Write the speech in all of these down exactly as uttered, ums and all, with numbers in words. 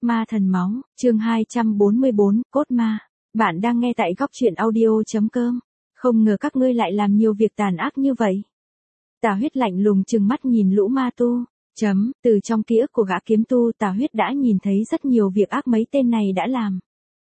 Ma thần máu, chương hai trăm bốn mươi bốn, cốt ma. Bạn đang nghe tại góc truyện audio.com. Không ngờ các ngươi lại làm nhiều việc tàn ác như vậy. Tà Huyết lạnh lùng trừng mắt nhìn lũ ma tu. Chấm, từ trong ký ức của gã kiếm tu, Tà Huyết đã nhìn thấy rất nhiều việc ác mấy tên này đã làm.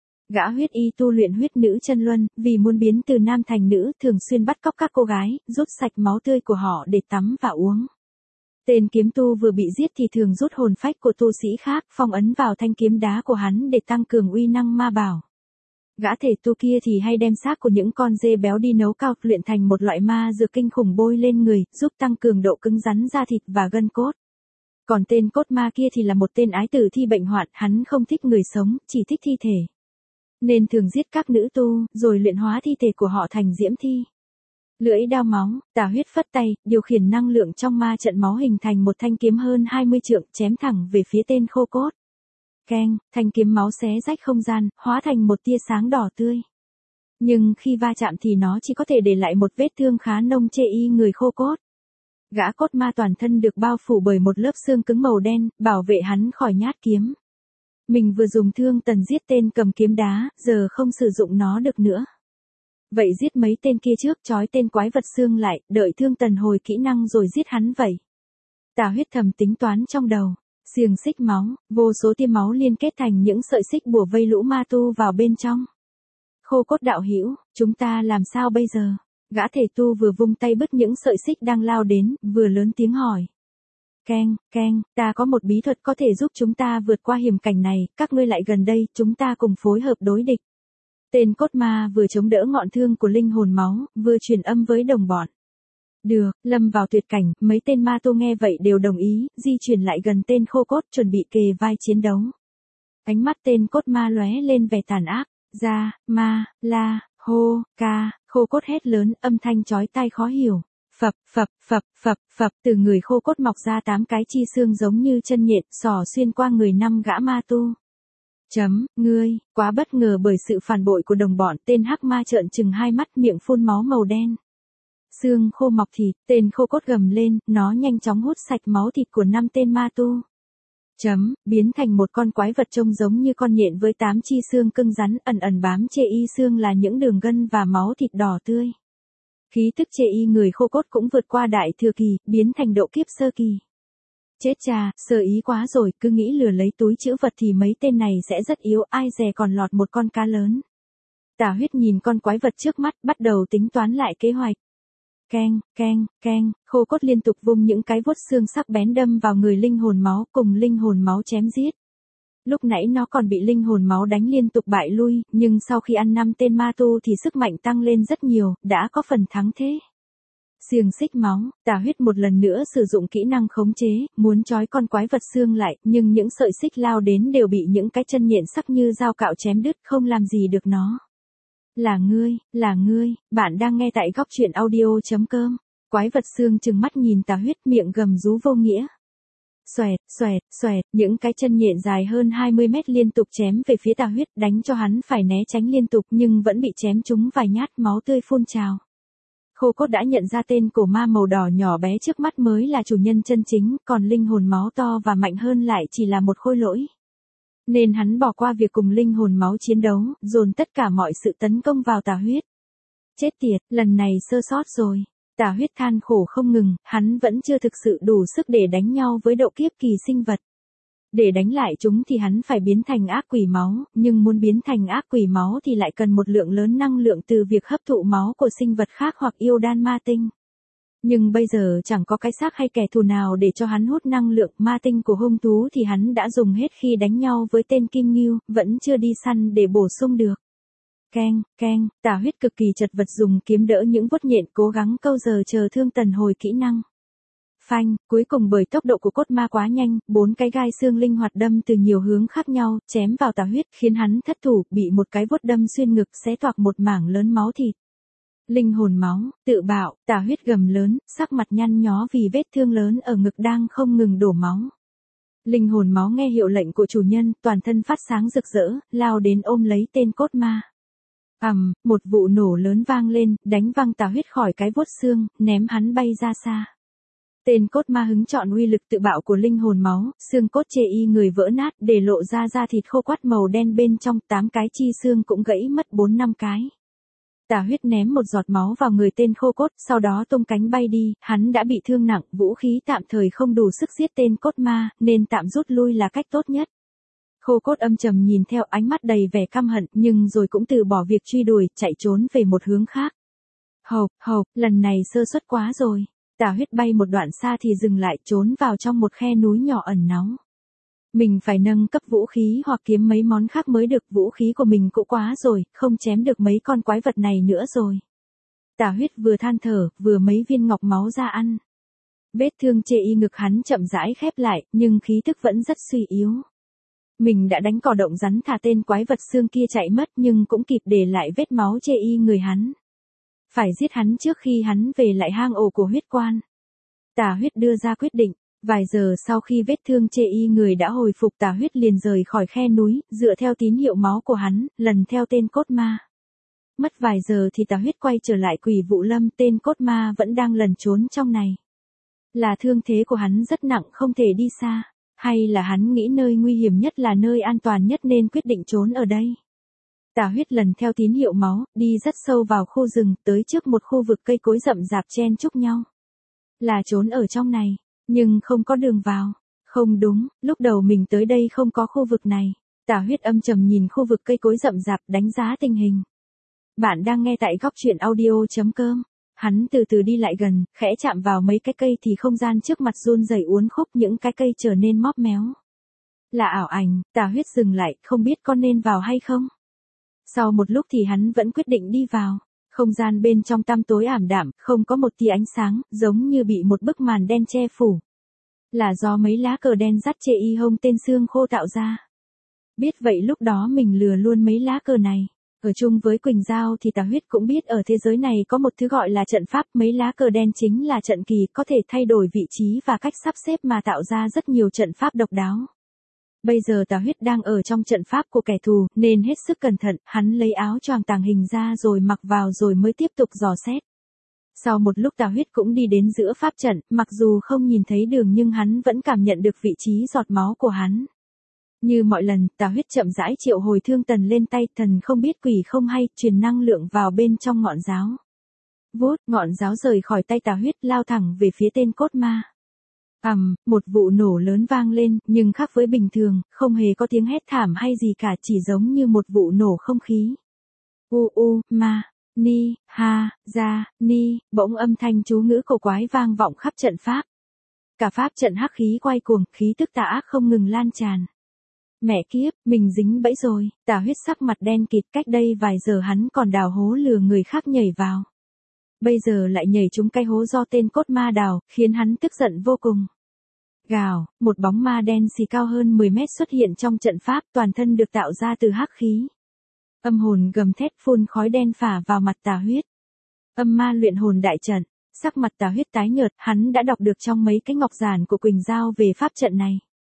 Gã huyết y tu luyện huyết nữ chân luân, vì muốn biến từ nam thành nữ, thường xuyên bắt cóc các cô gái, rút sạch máu tươi của họ để tắm và uống. Tên kiếm tu vừa bị giết thì thường rút hồn phách của tu sĩ khác, phong ấn vào thanh kiếm đá của hắn để tăng cường uy năng ma bảo. Gã thể tu kia thì hay đem xác của những con dê béo đi nấu cao, luyện thành một loại ma dược kinh khủng bôi lên người, giúp tăng cường độ cứng rắn da thịt và gân cốt. Còn tên cốt ma kia thì là một tên ái tử thi bệnh hoạn, hắn không thích người sống, chỉ thích thi thể. Nên thường giết các nữ tu, rồi luyện hóa thi thể của họ thành diễm thi. Lưỡi đao máu, Tà Huyết phất tay, điều khiển năng lượng trong ma trận máu hình thành một thanh kiếm hơn hai mươi trượng, chém thẳng về phía tên khô cốt. Keng, thanh kiếm máu xé rách không gian, hóa thành một tia sáng đỏ tươi. Nhưng khi va chạm thì nó chỉ có thể để lại một vết thương khá nông chê y người khô cốt. Gã cốt ma toàn thân được bao phủ bởi một lớp xương cứng màu đen, bảo vệ hắn khỏi nhát kiếm. Mình vừa dùng thương tần giết tên cầm kiếm đá, giờ không sử dụng nó được nữa. Vậy giết mấy tên kia trước, trói tên quái vật xương lại, đợi thương tần hồi kỹ năng rồi giết hắn vậy. Tà Huyết thầm tính toán trong đầu. Xiềng xích máu, vô số tia máu liên kết thành những sợi xích bủa vây lũ ma tu vào bên trong. Khô cốt đạo hữu, chúng ta làm sao bây giờ? Gã thể tu vừa vung tay bứt những sợi xích đang lao đến, vừa lớn tiếng hỏi. Keng, keng, ta có một bí thuật có thể giúp chúng ta vượt qua hiểm cảnh này, các ngươi lại gần đây, chúng ta cùng phối hợp đối địch. Tên cốt ma vừa chống đỡ ngọn thương của linh hồn máu, vừa truyền âm với đồng bọn. Được, lâm vào tuyệt cảnh, mấy tên ma tu nghe vậy đều đồng ý, di chuyển lại gần tên khô cốt chuẩn bị kề vai chiến đấu. Ánh mắt tên cốt ma lóe lên vẻ tàn ác, ra, ma, la, hô, ca, khô cốt hét lớn, âm thanh chói tai khó hiểu. Phập, phập, phập, phập, phập, từ người khô cốt mọc ra tám cái chi xương giống như chân nhện, xỏ xuyên qua người năm gã ma tu. Chấm, ngươi, quá bất ngờ bởi sự phản bội của đồng bọn, tên hắc ma trợn trừng hai mắt, miệng phun máu màu đen. Xương khô mọc thịt, tên khô cốt gầm lên, nó nhanh chóng hút sạch máu thịt của năm tên ma tu. Chấm, biến thành một con quái vật trông giống như con nhện với tám chi xương cứng rắn, ẩn ẩn bám chê y xương là những đường gân và máu thịt đỏ tươi. Khí tức chê y người khô cốt cũng vượt qua đại thừa kỳ, biến thành độ kiếp sơ kỳ. Chết cha, sơ ý quá rồi, cứ nghĩ lừa lấy túi trữ vật thì mấy tên này sẽ rất yếu, ai dè còn lọt một con cá lớn. Tà Huyết nhìn con quái vật trước mắt, bắt đầu tính toán lại kế hoạch. Keng, keng, keng, khô cốt liên tục vung những cái vuốt xương sắc bén đâm vào người linh hồn máu, cùng linh hồn máu chém giết. Lúc nãy nó còn bị linh hồn máu đánh liên tục bại lui, nhưng sau khi ăn năm tên ma tu thì sức mạnh tăng lên rất nhiều, đã có phần thắng thế. Xiềng xích máu, Tà Huyết một lần nữa sử dụng kỹ năng khống chế, muốn trói con quái vật xương lại, nhưng những sợi xích lao đến đều bị những cái chân nhện sắc như dao cạo chém đứt, không làm gì được nó. Là ngươi, là ngươi, bạn đang nghe tại góc truyện audio.com. Quái vật xương trừng mắt nhìn Tà Huyết, miệng gầm rú vô nghĩa. Xoẹt, xoẹt, xoẹt, những cái chân nhện dài hơn hai mươi mét liên tục chém về phía Tà Huyết, đánh cho hắn phải né tránh liên tục nhưng vẫn bị chém trúng vài nhát, máu tươi phun trào. Khô cốt đã nhận ra tên cổ ma màu đỏ nhỏ bé trước mắt mới là chủ nhân chân chính, còn linh hồn máu to và mạnh hơn lại chỉ là một khôi lỗi. Nên hắn bỏ qua việc cùng linh hồn máu chiến đấu, dồn tất cả mọi sự tấn công vào Tà Huyết. Chết tiệt, lần này sơ sót rồi. Tà Huyết than khổ không ngừng, hắn vẫn chưa thực sự đủ sức để đánh nhau với độ kiếp kỳ sinh vật. Để đánh lại chúng thì hắn phải biến thành ác quỷ máu, nhưng muốn biến thành ác quỷ máu thì lại cần một lượng lớn năng lượng từ việc hấp thụ máu của sinh vật khác hoặc yêu đan ma tinh. Nhưng bây giờ chẳng có cái xác hay kẻ thù nào để cho hắn hút năng lượng ma tinh của hung thú thì hắn đã dùng hết khi đánh nhau với tên Kim Ngưu, vẫn chưa đi săn để bổ sung được. Keng, keng, Tà Huyết cực kỳ chật vật dùng kiếm đỡ những vuốt nhện cố gắng câu giờ chờ thương tần hồi kỹ năng. Phanh, cuối cùng bởi tốc độ của cốt ma quá nhanh, bốn cái gai xương linh hoạt đâm từ nhiều hướng khác nhau, chém vào Tà Huyết, khiến hắn thất thủ, bị một cái vuốt đâm xuyên ngực, xé toạc một mảng lớn máu thịt. Linh hồn máu, tự bạo, Tà Huyết gầm lớn, sắc mặt nhăn nhó vì vết thương lớn ở ngực đang không ngừng đổ máu. Linh hồn máu nghe hiệu lệnh của chủ nhân, toàn thân phát sáng rực rỡ, lao đến ôm lấy tên cốt ma. Ầm, một vụ nổ lớn vang lên, đánh văng Tà Huyết khỏi cái vuốt xương, ném hắn bay ra xa. Tên cốt ma hứng chọn uy lực tự bạo của linh hồn máu, xương cốt chê y người vỡ nát để lộ ra da thịt khô quắt màu đen bên trong, tám cái chi xương cũng gãy mất bốn năm cái. Tà Huyết ném một giọt máu vào người tên khô cốt, sau đó tung cánh bay đi, hắn đã bị thương nặng, vũ khí tạm thời không đủ sức giết tên cốt ma, nên tạm rút lui là cách tốt nhất. Khô cốt âm trầm nhìn theo, ánh mắt đầy vẻ căm hận, nhưng rồi cũng từ bỏ việc truy đuổi, chạy trốn về một hướng khác. Hộp, hộp, lần này sơ suất quá rồi. Tà Huyết bay một đoạn xa thì dừng lại, trốn vào trong một khe núi nhỏ ẩn náu. Mình phải nâng cấp vũ khí hoặc kiếm mấy món khác mới được, vũ khí của mình cũ quá rồi, không chém được mấy con quái vật này nữa rồi. Tà Huyết vừa than thở, vừa mấy viên ngọc máu ra ăn. Vết thương chê y ngực hắn chậm rãi khép lại, nhưng khí thức vẫn rất suy yếu. Mình đã đánh cỏ động rắn thả tên quái vật xương kia chạy mất, nhưng cũng kịp để lại vết máu chê y người hắn. Phải giết hắn trước khi hắn về lại hang ổ của huyết quan. Tà Huyết đưa ra quyết định. Vài giờ sau khi vết thương chê y người đã hồi phục, Tà Huyết liền rời khỏi khe núi, dựa theo tín hiệu máu của hắn, lần theo tên cốt ma. Mất vài giờ thì Tà Huyết quay trở lại Quỷ Vụ Lâm, tên cốt ma vẫn đang lẩn trốn trong này. Là thương thế của hắn rất nặng không thể đi xa, hay là hắn nghĩ nơi nguy hiểm nhất là nơi an toàn nhất nên quyết định trốn ở đây. Tà Huyết lần theo tín hiệu máu, đi rất sâu vào khu rừng, tới trước một khu vực cây cối rậm rạp chen chúc nhau. Là trốn ở trong này. Nhưng không có đường vào. Không đúng, lúc đầu mình tới đây không có khu vực này. Tà Huyết âm trầm nhìn khu vực cây cối rậm rạp, đánh giá tình hình. Bạn đang nghe tại góc truyện audio chấm com. Hắn từ từ đi lại gần, khẽ chạm vào mấy cái cây thì không gian trước mặt run rẩy uốn khúc, những cái cây trở nên móp méo. Là ảo ảnh. Tà Huyết dừng lại, không biết có nên vào hay không. Sau một lúc thì hắn vẫn quyết định đi vào. Không gian bên trong tăm tối ảm đạm, không có một tia ánh sáng, giống như bị một bức màn đen che phủ. Là do mấy lá cờ đen dắt chê y hông tên xương khô tạo ra. Biết vậy lúc đó mình lừa luôn mấy lá cờ này. Ở chung với Quỳnh Giao thì Tà Huyết cũng biết ở thế giới này có một thứ gọi là trận pháp, mấy lá cờ đen chính là trận kỳ, có thể thay đổi vị trí và cách sắp xếp mà tạo ra rất nhiều trận pháp độc đáo. Bây giờ Tà Huyết đang ở trong trận pháp của kẻ thù, nên hết sức cẩn thận, hắn lấy áo choàng tàng hình ra rồi mặc vào rồi mới tiếp tục dò xét. Sau một lúc Tà Huyết cũng đi đến giữa pháp trận, mặc dù không nhìn thấy đường nhưng hắn vẫn cảm nhận được vị trí giọt máu của hắn. Như mọi lần, Tà Huyết chậm rãi triệu hồi thương tần lên tay, thần không biết quỷ không hay, truyền năng lượng vào bên trong ngọn giáo. Vút, ngọn giáo rời khỏi tay Tà Huyết lao thẳng về phía tên cốt ma. Ầm, um, một vụ nổ lớn vang lên, nhưng khác với bình thường, không hề có tiếng hét thảm hay gì cả, chỉ giống như một vụ nổ không khí. U u, ma, ni, ha, ra, ni, bỗng âm thanh chú ngữ cổ quái vang vọng khắp trận pháp. Cả pháp trận hắc khí quay cuồng, khí tức tà ác không ngừng lan tràn. Mẹ kiếp, mình dính bẫy rồi. Tà Huyết sắc mặt đen kịt, cách đây vài giờ hắn còn đào hố lừa người khác nhảy vào. Bây giờ lại nhảy trúng cái hố do tên cốt ma đào, khiến hắn tức giận vô cùng. Gào, một bóng ma đen xì cao hơn mười mét xuất hiện trong trận pháp, toàn thân được tạo ra từ hắc khí. Âm hồn gầm thét phun khói đen phả vào mặt Tà Huyết. Âm ma luyện hồn đại trận. Sắc mặt Tà Huyết tái nhợt, hắn đã đọc được trong mấy cái ngọc giản của Quỳnh Giao về pháp trận này.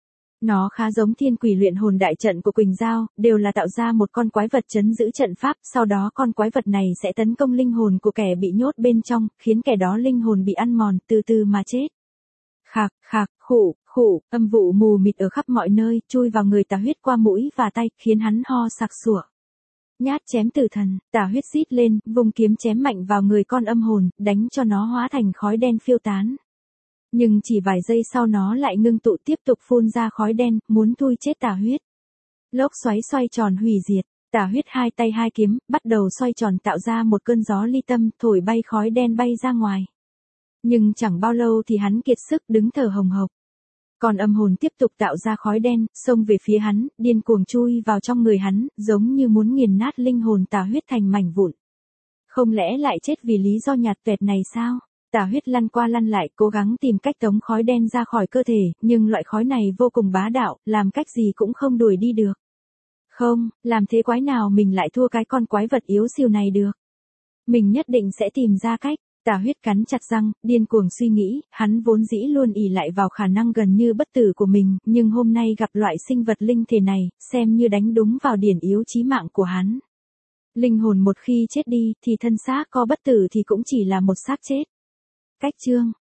Nó khá giống thiên quỷ luyện hồn đại trận của Quỳnh Giao, đều là tạo ra một con quái vật trấn giữ trận pháp, sau đó con quái vật này sẽ tấn công linh hồn của kẻ bị nhốt bên trong, khiến kẻ đó linh hồn bị ăn mòn, từ từ mà chết. Khạc, khạc, khụ, khụ, âm vụ mù mịt ở khắp mọi nơi, chui vào người Tà Huyết qua mũi và tay, khiến hắn ho sặc sủa. Nhát chém tử thần, Tà Huyết rít lên, vùng kiếm chém mạnh vào người con âm hồn, đánh cho nó hóa thành khói đen phiêu tán. Nhưng chỉ vài giây sau nó lại ngưng tụ tiếp tục phun ra khói đen, muốn thui chết Tà Huyết. Lốc xoáy xoay tròn hủy diệt, Tà Huyết hai tay hai kiếm, bắt đầu xoay tròn tạo ra một cơn gió ly tâm, thổi bay khói đen bay ra ngoài. Nhưng chẳng bao lâu thì hắn kiệt sức đứng thở hồng hộc. Còn âm hồn tiếp tục tạo ra khói đen, xông về phía hắn, điên cuồng chui vào trong người hắn, giống như muốn nghiền nát linh hồn Tà Huyết thành mảnh vụn. Không lẽ lại chết vì lý do nhạt tuệt này sao? Tà Huyết lăn qua lăn lại, cố gắng tìm cách tống khói đen ra khỏi cơ thể, nhưng loại khói này vô cùng bá đạo, làm cách gì cũng không đuổi đi được. Không, làm thế quái nào mình lại thua cái con quái vật yếu xìu này được. Mình nhất định sẽ tìm ra cách. Tà Huyết cắn chặt răng, điên cuồng suy nghĩ, hắn vốn dĩ luôn ỷ lại vào khả năng gần như bất tử của mình, nhưng hôm nay gặp loại sinh vật linh thể này, xem như đánh đúng vào điển yếu chí mạng của hắn. Linh hồn một khi chết đi, thì thân xác có bất tử thì cũng chỉ là một xác chết. Cách chương